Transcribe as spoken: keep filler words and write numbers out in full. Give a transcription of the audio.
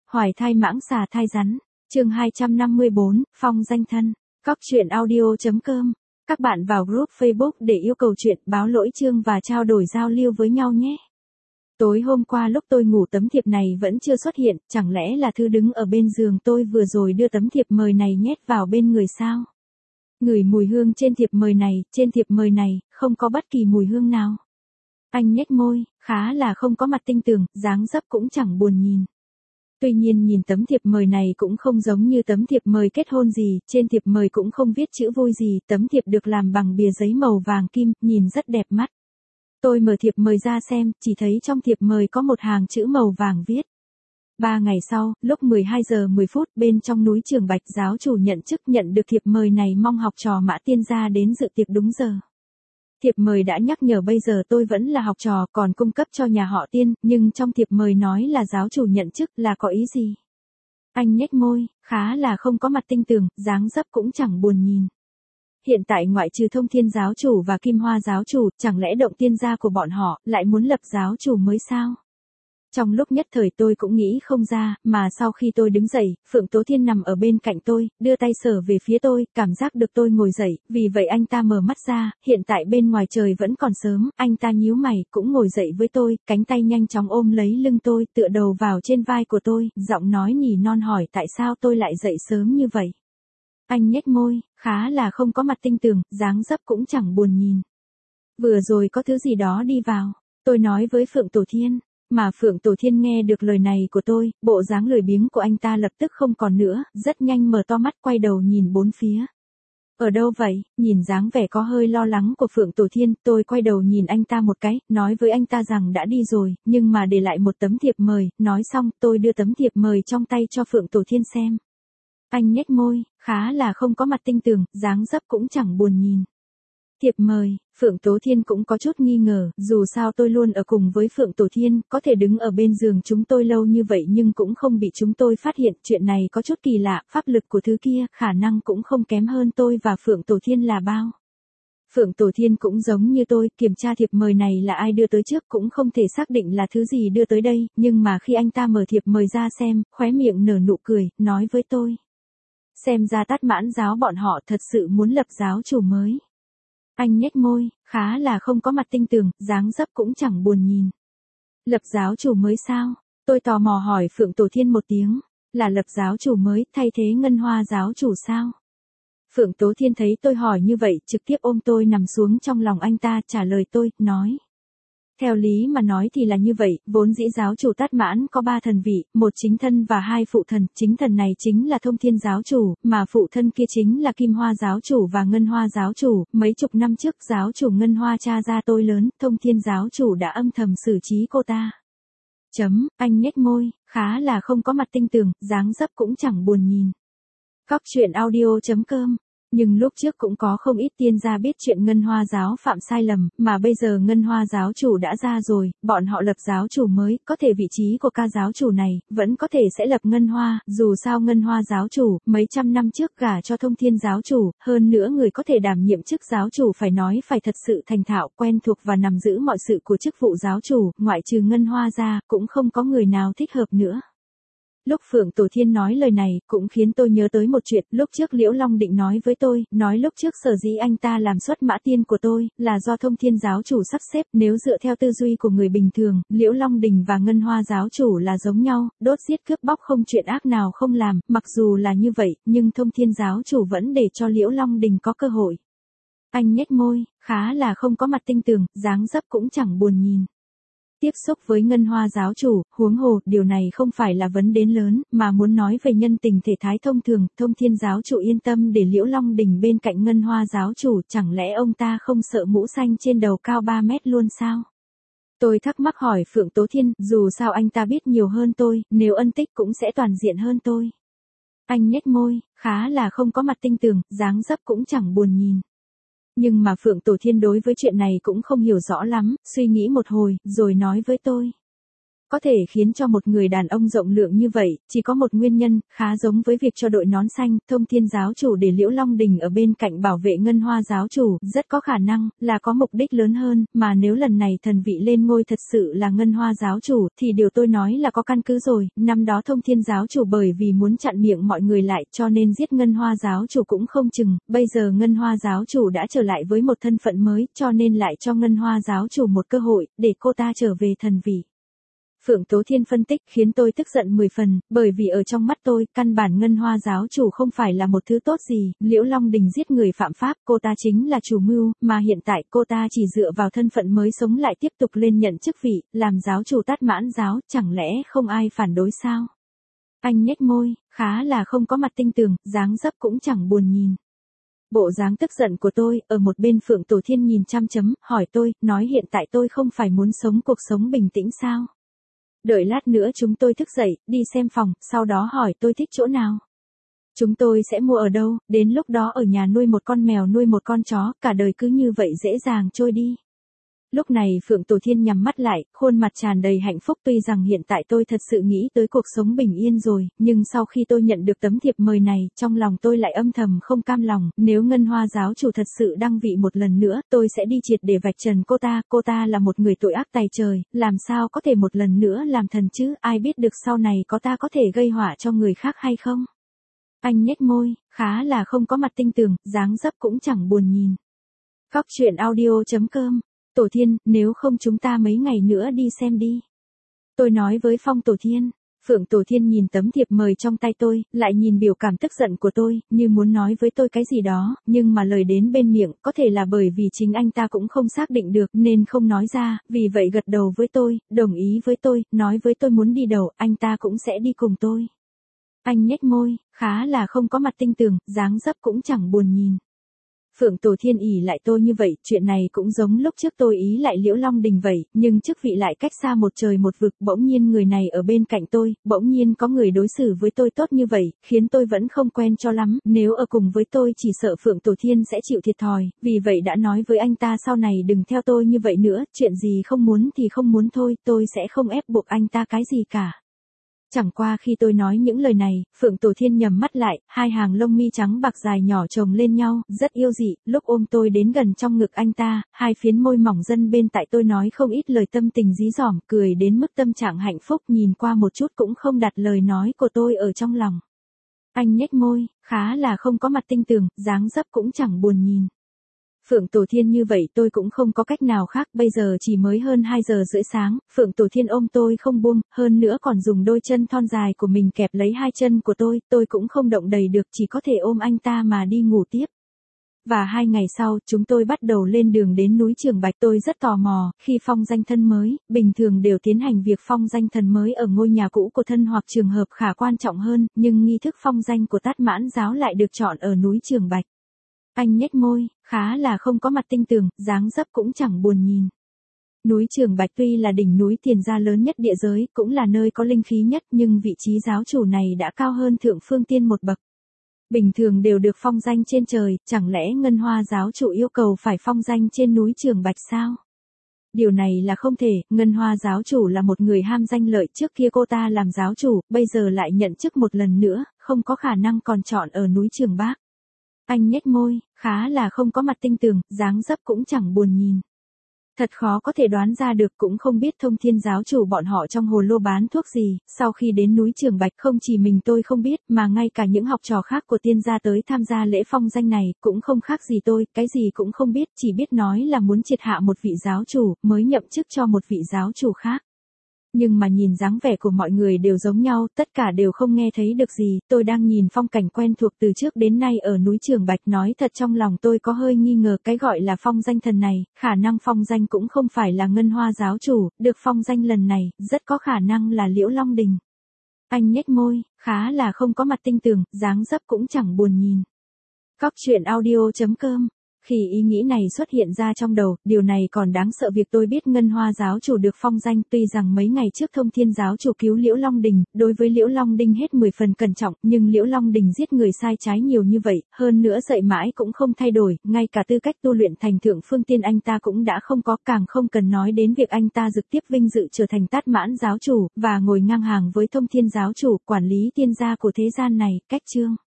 Hoài thai mãng xà thai rắn. Chương hai trăm năm mươi bốn, phong danh thân. Cóc truyện audio chấm com. Các bạn vào group Facebook để yêu cầu chuyện, báo lỗi chương và trao đổi giao lưu với nhau nhé. Tối hôm qua lúc tôi ngủ tấm thiệp này vẫn chưa xuất hiện, chẳng lẽ là Thư đứng ở bên giường tôi vừa rồi đưa tấm thiệp mời này nhét vào bên người sao? Ngửi mùi hương trên thiệp mời này, trên thiệp mời này, không có bất kỳ mùi hương nào. Anh nhếch môi, khá là không có mặt tinh tường, dáng dấp cũng chẳng buồn nhìn. Tuy nhiên nhìn tấm thiệp mời này cũng không giống như tấm thiệp mời kết hôn gì, trên thiệp mời cũng không viết chữ vui gì, tấm thiệp được làm bằng bìa giấy màu vàng kim, nhìn rất đẹp mắt. Tôi mở thiệp mời ra xem, chỉ thấy trong thiệp mời có một hàng chữ màu vàng viết. Ba ngày sau, lúc mười hai giờ mười phút, bên trong núi Trường Bạch, giáo chủ nhận chức nhận được thiệp mời này, mong học trò Mã Tiên gia đến dự tiệc đúng giờ. Thiệp mời đã nhắc nhở bây giờ tôi vẫn là học trò, còn cung cấp cho nhà họ Tiên, nhưng trong thiệp mời nói là giáo chủ nhận chức, là có ý gì? Anh nhếch môi, khá là không có mặt tinh tường, dáng dấp cũng chẳng buồn nhìn. Hiện tại ngoại trừ Thông Thiên giáo chủ và Kim Hoa giáo chủ, chẳng lẽ Động Tiên gia của bọn họ lại muốn lập giáo chủ mới sao? Trong lúc nhất thời tôi cũng nghĩ không ra, mà sau khi tôi đứng dậy, Phượng Tố Thiên nằm ở bên cạnh tôi, đưa tay sờ về phía tôi, cảm giác được tôi ngồi dậy, vì vậy anh ta mở mắt ra, hiện tại bên ngoài trời vẫn còn sớm, anh ta nhíu mày, cũng ngồi dậy với tôi, cánh tay nhanh chóng ôm lấy lưng tôi, tựa đầu vào trên vai của tôi, giọng nói nhỉ non hỏi tại sao tôi lại dậy sớm như vậy. Anh nhếch môi, khá là không có mặt tinh tường, dáng dấp cũng chẳng buồn nhìn. Vừa rồi có thứ gì đó đi vào, tôi nói với Phượng Tổ Thiên. Mà Phượng Tổ Thiên nghe được lời này của tôi, bộ dáng lười biếng của anh ta lập tức không còn nữa, rất nhanh mở to mắt quay đầu nhìn bốn phía. Ở đâu vậy? Nhìn dáng vẻ có hơi lo lắng của Phượng Tổ Thiên, tôi quay đầu nhìn anh ta một cái, nói với anh ta rằng đã đi rồi, nhưng mà để lại một tấm thiệp mời, nói xong tôi đưa tấm thiệp mời trong tay cho Phượng Tổ Thiên xem. Anh nhếch môi, khá là không có mặt tinh tường, dáng dấp cũng chẳng buồn nhìn. Thiệp mời, Phượng Tố Thiên cũng có chút nghi ngờ, dù sao tôi luôn ở cùng với Phượng Tổ Thiên, có thể đứng ở bên giường chúng tôi lâu như vậy nhưng cũng không bị chúng tôi phát hiện, chuyện này có chút kỳ lạ, pháp lực của thứ kia, khả năng cũng không kém hơn tôi và Phượng Tổ Thiên là bao. Phượng Tổ Thiên cũng giống như tôi, kiểm tra thiệp mời này là ai đưa tới trước cũng không thể xác định là thứ gì đưa tới đây, nhưng mà khi anh ta mở thiệp mời ra xem, khóe miệng nở nụ cười, nói với tôi. Xem ra Tát Mãn giáo bọn họ thật sự muốn lập giáo chủ mới. Anh nhếch môi, khá là không có mặt tinh tường, dáng dấp cũng chẳng buồn nhìn. Lập giáo chủ mới sao? Tôi tò mò hỏi Phượng Tổ Thiên một tiếng, là lập giáo chủ mới, thay thế Ngân Hoa giáo chủ sao? Phượng Tố Thiên thấy tôi hỏi như vậy, trực tiếp ôm tôi nằm xuống trong lòng anh ta, trả lời tôi, nói. Theo lý mà nói thì là như vậy, vốn dĩ giáo chủ Tát Mãn có ba thần vị, một chính thân và hai phụ thần, chính thần này chính là Thông Thiên giáo chủ, mà phụ thân kia chính là Kim Hoa giáo chủ và Ngân Hoa giáo chủ, mấy chục năm trước giáo chủ Ngân Hoa cha ra tôi lớn, Thông Thiên giáo chủ đã âm thầm xử trí cô ta. Chấm, anh nhếch môi, khá là không có mặt tinh tường, dáng dấp cũng chẳng buồn nhìn. Cóc truyện audio chấm com. Nhưng lúc trước cũng có không ít tiên gia biết chuyện Ngân Hoa giáo phạm sai lầm, mà bây giờ Ngân Hoa giáo chủ đã ra rồi, bọn họ lập giáo chủ mới, có thể vị trí của ca giáo chủ này, vẫn có thể sẽ lập Ngân Hoa, dù sao Ngân Hoa giáo chủ, mấy trăm năm trước gả cho Thông Thiên giáo chủ, hơn nữa người có thể đảm nhiệm chức giáo chủ phải nói phải thật sự thành thạo, quen thuộc và nắm giữ mọi sự của chức vụ giáo chủ, ngoại trừ Ngân Hoa ra, cũng không có người nào thích hợp nữa. Lúc Phượng Tổ Thiên nói lời này, cũng khiến tôi nhớ tới một chuyện, lúc trước Liễu Long định nói với tôi, nói lúc trước sở dĩ anh ta làm xuất mã tiên của tôi, là do Thông Thiên giáo chủ sắp xếp, nếu dựa theo tư duy của người bình thường, Liễu Long Đình và Ngân Hoa giáo chủ là giống nhau, đốt giết cướp bóc không chuyện ác nào không làm, mặc dù là như vậy, nhưng Thông Thiên giáo chủ vẫn để cho Liễu Long Đình có cơ hội. Anh nhếch môi, khá là không có mặt tinh tường, dáng dấp cũng chẳng buồn nhìn. Tiếp xúc với Ngân Hoa giáo chủ, huống hồ, điều này không phải là vấn đề lớn, mà muốn nói về nhân tình thể thái thông thường, Thông Thiên giáo chủ yên tâm để Liễu Long Đình bên cạnh Ngân Hoa giáo chủ, chẳng lẽ ông ta không sợ mũ xanh trên đầu cao ba mét luôn sao? Tôi thắc mắc hỏi Phượng Tố Thiên, dù sao anh ta biết nhiều hơn tôi, nếu ân tích cũng sẽ toàn diện hơn tôi. Anh nhếch môi, khá là không có mặt tinh tường, dáng dấp cũng chẳng buồn nhìn. Nhưng mà Phượng Tổ Thiên đối với chuyện này cũng không hiểu rõ lắm, suy nghĩ một hồi, rồi nói với tôi. Có thể khiến cho một người đàn ông rộng lượng như vậy, chỉ có một nguyên nhân, khá giống với việc cho đội nón xanh, Thông Thiên giáo chủ để Liễu Long Đình ở bên cạnh bảo vệ Ngân Hoa giáo chủ, rất có khả năng, là có mục đích lớn hơn, mà nếu lần này thần vị lên ngôi thật sự là Ngân Hoa giáo chủ, thì điều tôi nói là có căn cứ rồi, năm đó Thông Thiên giáo chủ bởi vì muốn chặn miệng mọi người lại cho nên giết Ngân Hoa giáo chủ cũng không chừng, bây giờ Ngân Hoa giáo chủ đã trở lại với một thân phận mới, cho nên lại cho Ngân Hoa giáo chủ một cơ hội, để cô ta trở về thần vị. Phượng Tố Thiên phân tích khiến tôi tức giận mười phần, bởi vì ở trong mắt tôi, căn bản Ngân Hoa giáo chủ không phải là một thứ tốt gì, Liễu Long Đình giết người phạm pháp, cô ta chính là chủ mưu, mà hiện tại cô ta chỉ dựa vào thân phận mới sống lại tiếp tục lên nhận chức vị, làm giáo chủ Tát Mãn giáo, chẳng lẽ không ai phản đối sao? Anh nhếch môi, khá là không có mặt tinh tường, dáng dấp cũng chẳng buồn nhìn. Bộ dáng tức giận của tôi, ở một bên Phượng Tổ Thiên nhìn chăm chấm, hỏi tôi, nói hiện tại tôi không phải muốn sống cuộc sống bình tĩnh sao? Đợi lát nữa chúng tôi thức dậy, đi xem phòng, sau đó hỏi tôi thích chỗ nào. Chúng tôi sẽ mua ở đâu, đến lúc đó ở nhà nuôi một con mèo nuôi một con chó, cả đời cứ như vậy dễ dàng trôi đi. Lúc này Phượng Tổ Thiên nhắm mắt lại, khuôn mặt tràn đầy hạnh phúc tuy rằng hiện tại tôi thật sự nghĩ tới cuộc sống bình yên rồi, nhưng sau khi tôi nhận được tấm thiệp mời này, trong lòng tôi lại âm thầm không cam lòng, nếu Ngân Hoa giáo chủ thật sự đăng vị một lần nữa, tôi sẽ đi triệt để vạch trần cô ta, cô ta là một người tội ác tày trời, làm sao có thể một lần nữa làm thần chứ, ai biết được sau này có ta có thể gây họa cho người khác hay không? Anh nhếch môi, khá là không có mặt tinh tường, dáng dấp cũng chẳng buồn nhìn. Góc truyện audio chấm com. Tổ Thiên, nếu không chúng ta mấy ngày nữa đi xem đi. Tôi nói với Phong Tổ Thiên. Phượng Tổ Thiên nhìn tấm thiệp mời trong tay tôi, lại nhìn biểu cảm tức giận của tôi, như muốn nói với tôi cái gì đó, nhưng mà lời đến bên miệng, có thể là bởi vì chính anh ta cũng không xác định được nên không nói ra, vì vậy gật đầu với tôi, đồng ý với tôi, nói với tôi muốn đi đầu, anh ta cũng sẽ đi cùng tôi. Anh nhếch môi, khá là không có mặt tinh tường, dáng dấp cũng chẳng buồn nhìn. Phượng Tổ Thiên ỷ lại tôi như vậy, chuyện này cũng giống lúc trước tôi ý lại Liễu Long Đình vậy, nhưng chức vị lại cách xa một trời một vực, bỗng nhiên người này ở bên cạnh tôi, bỗng nhiên có người đối xử với tôi tốt như vậy, khiến tôi vẫn không quen cho lắm, nếu ở cùng với tôi chỉ sợ Phượng Tổ Thiên sẽ chịu thiệt thòi, vì vậy đã nói với anh ta sau này đừng theo tôi như vậy nữa, chuyện gì không muốn thì không muốn thôi, tôi sẽ không ép buộc anh ta cái gì cả. Chẳng qua khi tôi nói những lời này, Phượng Tổ Thiên nhắm mắt lại, hai hàng lông mi trắng bạc dài nhỏ chồng lên nhau, rất yêu dị, lúc ôm tôi đến gần trong ngực anh ta, hai phiến môi mỏng dân bên tại tôi nói không ít lời tâm tình dí dỏm, cười đến mức tâm trạng hạnh phúc nhìn qua một chút cũng không đặt lời nói của tôi ở trong lòng. Anh nhếch môi, khá là không có mặt tinh tường, dáng dấp cũng chẳng buồn nhìn. Phượng Tổ Thiên như vậy tôi cũng không có cách nào khác, bây giờ chỉ mới hơn hai giờ rưỡi sáng, Phượng Tổ Thiên ôm tôi không buông, hơn nữa còn dùng đôi chân thon dài của mình kẹp lấy hai chân của tôi, tôi cũng không động đậy được, chỉ có thể ôm anh ta mà đi ngủ tiếp. Và hai ngày sau, chúng tôi bắt đầu lên đường đến núi Trường Bạch, tôi rất tò mò, khi phong danh thân mới, bình thường đều tiến hành việc phong danh thần mới ở ngôi nhà cũ của thân hoặc trường hợp khả quan trọng hơn, nhưng nghi thức phong danh của Tát Mãn giáo lại được chọn ở núi Trường Bạch. Anh nhếch môi, khá là không có mặt tinh tường, dáng dấp cũng chẳng buồn nhìn. Núi Trường Bạch tuy là đỉnh núi tiền gia lớn nhất địa giới, cũng là nơi có linh khí nhất, nhưng vị trí giáo chủ này đã cao hơn Thượng Phương Tiên một bậc. Bình thường đều được phong danh trên trời, chẳng lẽ Ngân Hoa giáo chủ yêu cầu phải phong danh trên núi Trường Bạch sao? Điều này là không thể, Ngân Hoa giáo chủ là một người ham danh lợi, trước kia cô ta làm giáo chủ, bây giờ lại nhận chức một lần nữa, không có khả năng còn chọn ở núi Trường Bác. Anh nhếch môi, khá là không có mặt tinh tường, dáng dấp cũng chẳng buồn nhìn. Thật khó có thể đoán ra được, cũng không biết Thông Thiên giáo chủ bọn họ trong hồ lô bán thuốc gì, sau khi đến núi Trường Bạch không chỉ mình tôi không biết, mà ngay cả những học trò khác của tiên gia tới tham gia lễ phong danh này, cũng không khác gì tôi, cái gì cũng không biết, chỉ biết nói là muốn triệt hạ một vị giáo chủ, mới nhậm chức cho một vị giáo chủ khác. Nhưng mà nhìn dáng vẻ của mọi người đều giống nhau, tất cả đều không nghe thấy được gì, tôi đang nhìn phong cảnh quen thuộc từ trước đến nay ở núi Trường Bạch, nói thật trong lòng tôi có hơi nghi ngờ cái gọi là phong danh thần này, khả năng phong danh cũng không phải là Ngân Hoa giáo chủ, được phong danh lần này, rất có khả năng là Liễu Long Đình. Anh nhếch môi, khá là không có mặt tinh tường, dáng dấp cũng chẳng buồn nhìn. Góc truyện audio chấm com Khi ý nghĩ này xuất hiện ra trong đầu, điều này còn đáng sợ việc tôi biết Ngân Hoa giáo chủ được phong danh, tuy rằng mấy ngày trước Thông Thiên giáo chủ cứu Liễu Long Đình, đối với Liễu Long Đinh hết mười phần cẩn trọng, nhưng Liễu Long Đình giết người sai trái nhiều như vậy, hơn nữa dạy mãi cũng không thay đổi, ngay cả tư cách tu luyện thành thượng phương tiên anh ta cũng đã không có, càng không cần nói đến việc anh ta trực tiếp vinh dự trở thành Tát Mãn giáo chủ, và ngồi ngang hàng với Thông Thiên giáo chủ, quản lý tiên gia của thế gian này, cách chương.